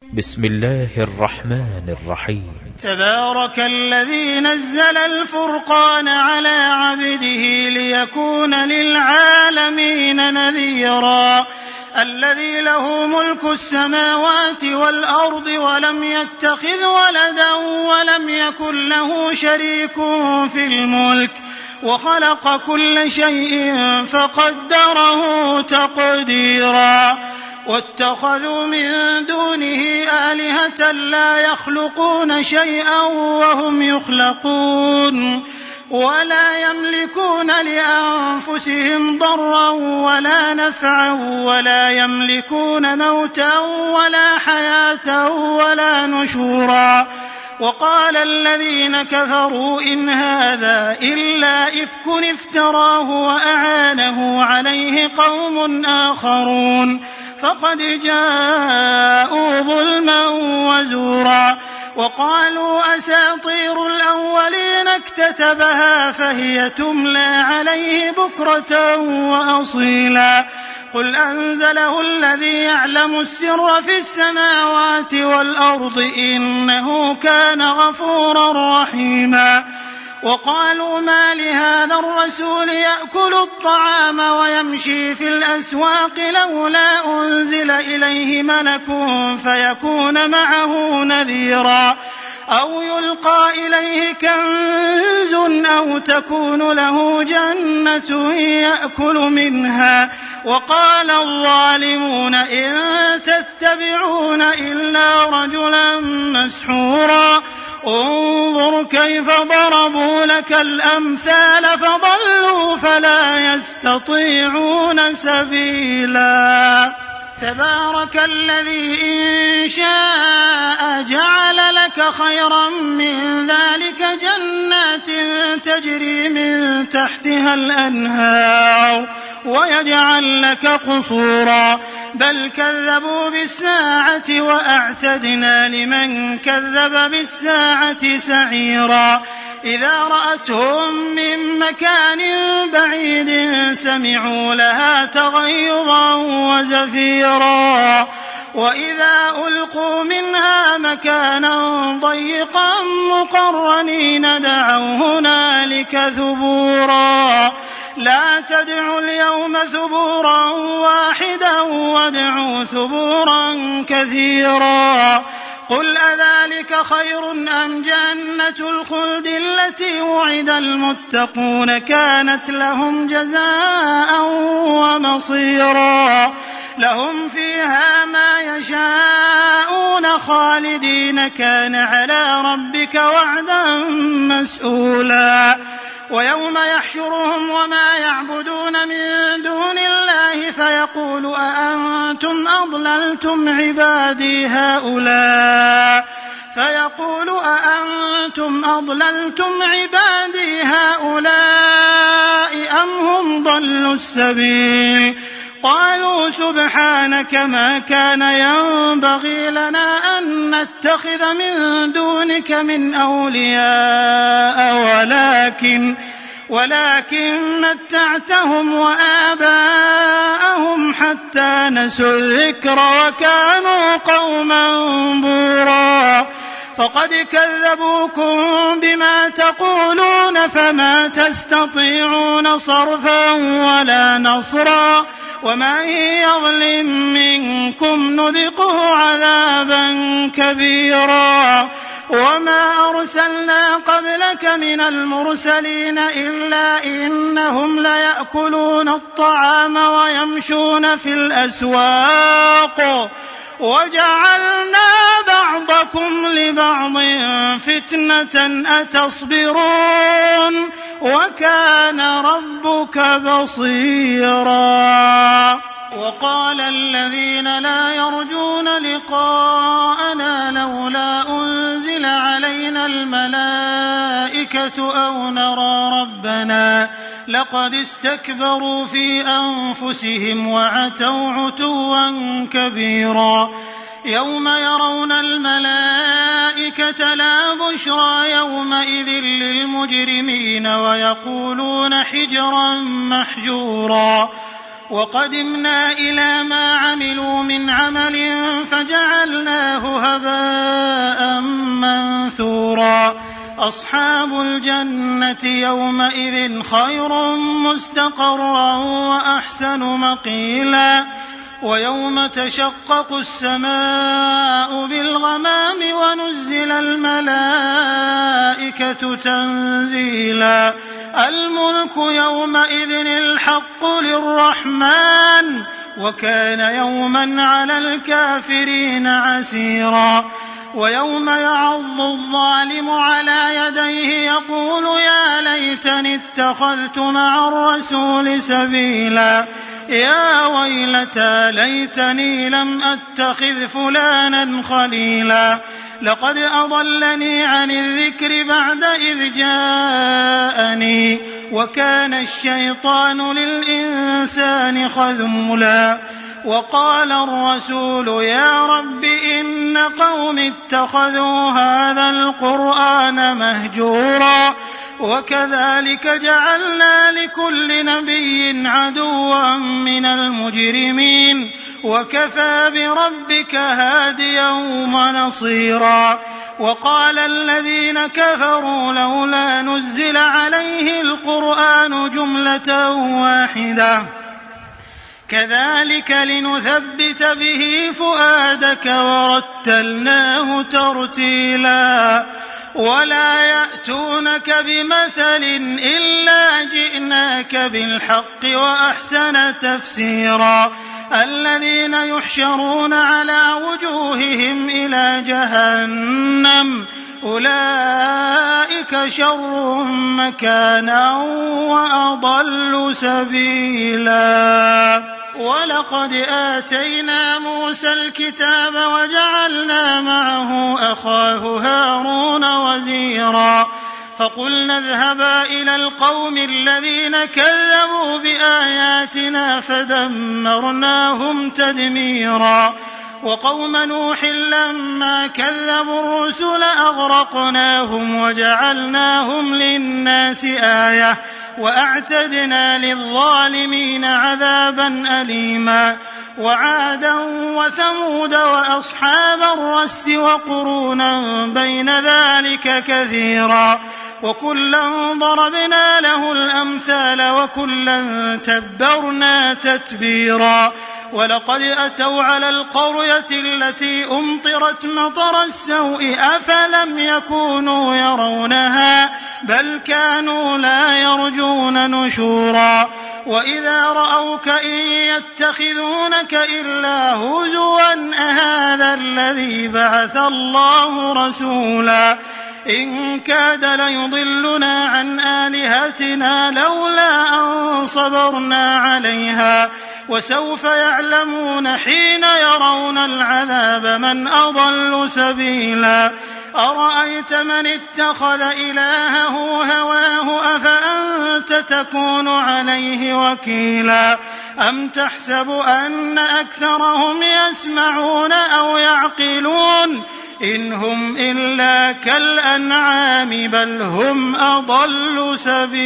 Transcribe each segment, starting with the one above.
بسم الله الرحمن الرحيم. تبارك الذي نزل الفرقان على عبده ليكون للعالمين نذيرا الذي له ملك السماوات والأرض ولم يتخذ ولدا ولم يكن له شريك في الملك وخلق كل شيء فقدره تقديرا واتخذوا من دونه آلهة لا يخلقون شيئا وهم يخلقون ولا يملكون لأنفسهم ضرا ولا نفعا ولا يملكون موتا ولا حياة ولا نشورا وقال الذين كفروا إن هذا إلا إفك افتراه وأعانه عليه قوم آخرون فقد جاءوا ظلما وزورا وقالوا أساطير الأولين اكتتبها فهي تملى عليه بكرة وأصيلا قل أنزله الذي يعلم السر في السماوات والأرض إنه كان غفورا رحيما وقالوا ما لهذا الرسول يأكل الطعام ويمشي في الأسواق لولا أنزل إليه ملك فيكون معه نذيرا أو يلقى إليه كنز أو تكون له جنة يأكل منها وقال الظالمون إن تتبعون إلا رجلا مسحورا انظر كيف ضربوا لك الأمثال فضلوا فلا يستطيعون سبيلا تبارك الذي إن شاء جعل لك خيرا من ذلك جنات تجري من تحتها الأنهار ويجعل لك قصورا بل كذبوا بالساعة وأعتدنا لمن كذب بالساعة سعيرا إذا رأتهم من مكان بعيد سمعوا لها تغيظا وزفيرا وإذا ألقوا منها مكانا ضيقا مقرنين دعوا هنالك ثبورا لا تدعوا اليوم ثبورا واحدا وادعوا ثبورا كثيرا قل أذلك خير أم جنة الخلد التي وعد المتقون كانت لهم جزاء ومصيرا لهم فيها ما يشاءون خالدين كان على ربك وعدا مسئولا ويوم يحشرهم وما يعبدون من دون الله فيقول أأنتم أضللتم عبادي هؤلاء أم هم ضلوا السبيل قالوا سبحانك ما كان ينبغي لنا أن نتخذ من دونك من أولياء ولكن متعتهم وآباءهم حتى نسوا الذكر وكانوا قوما بورا فقد كذبوكم بما تقولون فما تستطيعون صرفا ولا نصرا ومن يظلم منكم نذقه عذابا كبيرا وما أرسلنا قبلك من المرسلين إلا إنهم ليأكلون الطعام ويمشون في الأسواق وجعلنا بعضكم لبعض فتنة أتصبرون وكان ربك بصيرا وقال الذين لا يرجون لقاءنا لولا أنزل علينا الملائكة أو نرى ربنا لقد استكبروا في أنفسهم وعتوا عتوا كبيرا يوم يرون الملائكة لا بشرى يومئذ للمجرمين ويقولون حجرا محجورا وقدمنا إلى ما عملوا من عمل فجعلناه هباء منثورا أصحاب الجنة يومئذ خير مستقرا وأحسن مقيلا ويوم تشقق السماء بالغمام ونزل الملائكة تنزيلا الملك يومئذ الحق للرحمن وكان يوما على الكافرين عسيرا ويوم يعض الظالم على يديه يقول يا ليتني اتخذت مع الرسول سبيلا يا ويلتى ليتني لم أتخذ فلانا خليلا لقد أضلني عن الذكر بعد إذ جاءني وكان الشيطان للإنسان خذولا وقال الرسول يا رب إن قوم اتخذوا هذا القرآن مهجورا وكذلك جعلنا لكل نبي عدوا من المجرمين وكفى بربك هاديا ونصيرا وقال الذين كفروا لولا نزل عليه القرآن جملة واحدة كذلك لنثبت به فؤادك ورتلناه ترتيلا ولا يأتونك بمثل إلا جئناك بالحق وأحسن تفسيرا الذين يحشرون على وجوههم إلى جهنم أولئك شر مكانا وأضل سبيلا ولقد آتينا موسى الكتاب وجعلنا معه أخاه هارون وزيرا فقلنا اذهبا إلى القوم الذين كذبوا بآياتنا فدمرناهم تدميرا وقوم نوح لما كذبوا الرسل أغرقناهم وجعلناهم للناس آية وأعتدنا للظالمين عذابا أليما وعادا وثمود وأصحاب الرس وقرونا بين ذلك كثيرا وكلا ضربنا له الأمثال وكلا تبرنا تتبيرا ولقد أتوا على القرية التي أمطرت مطر السوء أفلم يكونوا يرونها بل كانوا لا يرجون نشورا وإذا رأوك إن يتخذونك إلا هزوا أهذا الذي بعث الله رسولا إن كاد ليضلنا عن آلهتنا لولا أن صبرنا عليها وسوف يعلمون حين يرون العذاب من أضل سبيلا أرأيت من اتخذ إلهه هواه أفأنت تكون عليه وكيلا أم تحسب أن أكثرهم يسمعون أو يعقلون إن هم إلا كالأنعام بل هم أضل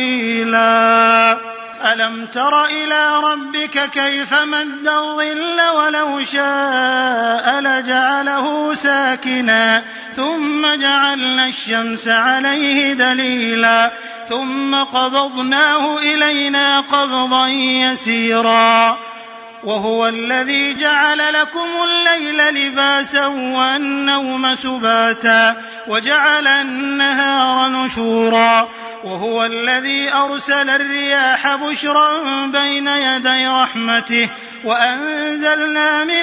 سبيلا ألم تر إلى ربك كيف مد الظل ولو شاء لجعله ساكنا ثم جعلنا الشمس عليه دليلا ثم قبضناه إلينا قبضا يسيرا وهو الذي جعل لكم الليل لباسا والنوم سباتا وجعل النهار نشورا وهو الذي أرسل الرياح بشرا بين يدي رحمته وأنزلنا من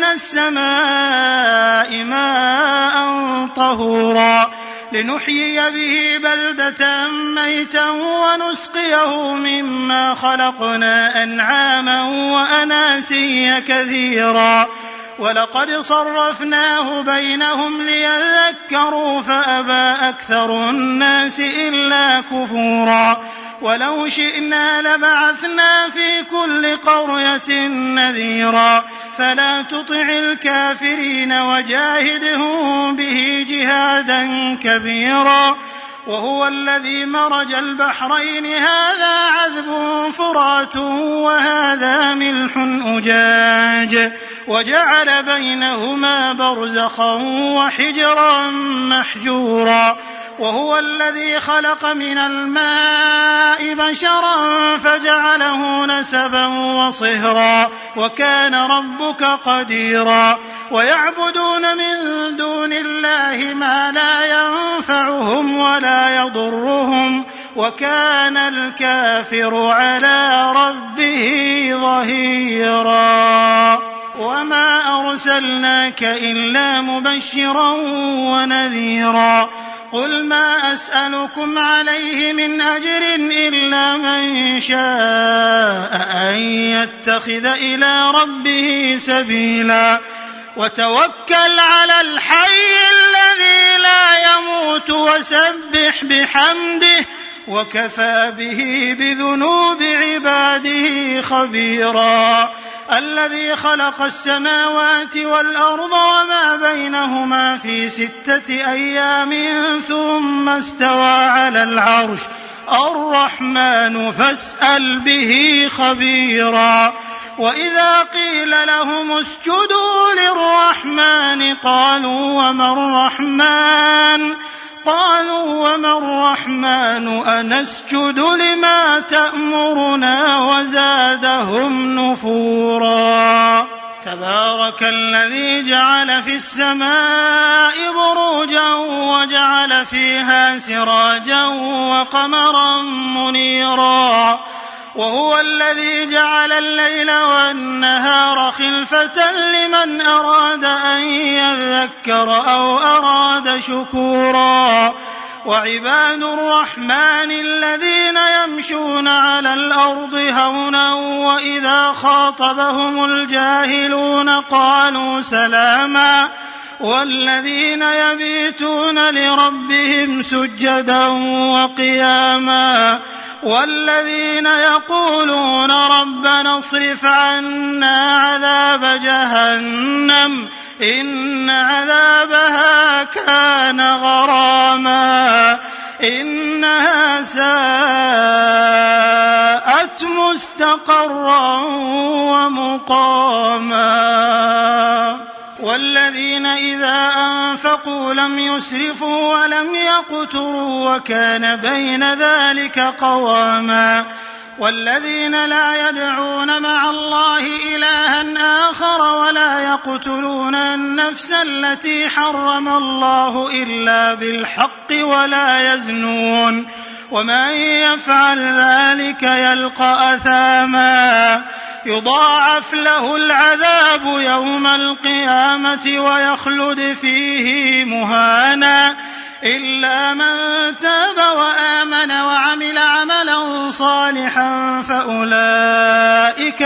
السماء ماء طهورا لنحيي به بلدة ميتا ونسقيه مما خلقنا أنعاما وأناسيا كثيرا ولقد صرفناه بينهم ليذكروا فأبى أكثر الناس إلا كفورا ولو شئنا لبعثنا في كل قرية نذيرا فلا تطع الكافرين وجاهدهم به جهادا كبيرا وهو الذي مرج البحرين هذا عذب فرات وهذا ملح أجاج وجعل بينهما برزخا وحجرا محجورا وهو الذي خلق من الماء بشرا فجعله نسبا وصهرا وكان ربك قديرا ويعبدون من دون الله ما لا ينفعهم ولا يضرهم وكان الكافر على ربه ظهيرا وما أرسلناك إلا مبشرا ونذيرا قل ما أسألكم عليه من أجر إلا من شاء أن يتخذ إلى ربه سبيلا وتوكل على الحي الذي لا يموت وسبح بحمده وكفى به بذنوب عباده خبيرا الذي خلق السماوات والأرض وما بينهما في 6 أيام ثم استوى على العرش الرحمن فاسأل به خبيرا وإذا قيل لهم اسجدوا للرحمن قالوا وما الرحمن أنسجد لما تأمرنا وزادهم نفورا تبارك الذي جعل في السماء بروجا وجعل فيها سراجا وقمرا منيرا وهو الذي جعل الليل والنهار خلفة لمن أراد أن يذكر أو أراد شكورا وعباد الرحمن الذين يمشون على الأرض هونا وإذا خاطبهم الجاهلون قالوا سلاما والذين يبيتون لربهم سجدا وقياما والذين يقولون ربنا اصرف عنا عذاب جهنم إن عذابها كان غراما إنها ساءت مستقرا ومقاما والذين إذا أنفقوا لم يسرفوا ولم يقتروا وكان بين ذلك قواما والذين لا يدعون مع الله إلها آخر ولا يقتلون النفس التي حرم الله إلا بالحق ولا يزنون ومن يفعل ذلك يلقى أثاما يضاعف له العذاب يوم القيامة ويخلد فيه مهانا إلا من تاب وآمن وعمل عملا صالحا فأولئك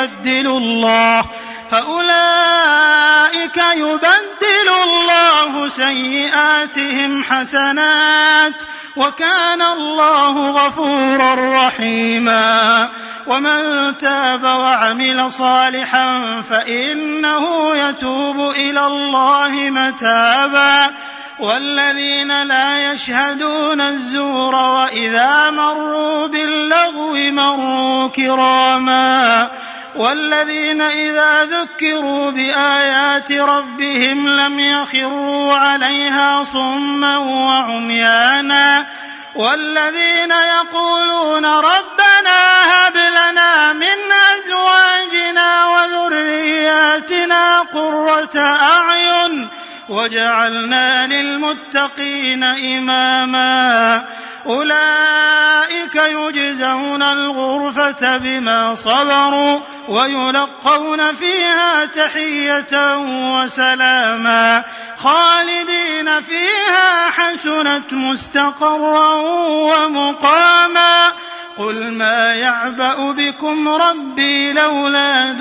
يبدل الله سيئاتهم حسنات وكان الله غفورا رحيما ومن تاب وعمل صالحا فإنه يتوب إلى الله متابا والذين لا يشهدون الزور وإذا مروا باللغو مروا كراما والذين إذا ذكروا بآيات ربهم لم يخروا عليها صما وعميانا والذين يقولون ربنا هب لنا من أزواجنا وذرياتنا قرة أعين وجعلنا للمتقين إماما أولئك يجزون الغرفة بما صبروا ويلقون فيها تحية وسلاما خالدين فيها حسنت مستقرا ومقاما قل ما يعبأ بكم ربي لولا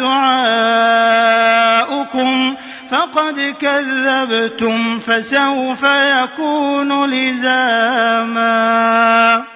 دعاؤكم فقد كذبتم فسوف يكون لزاما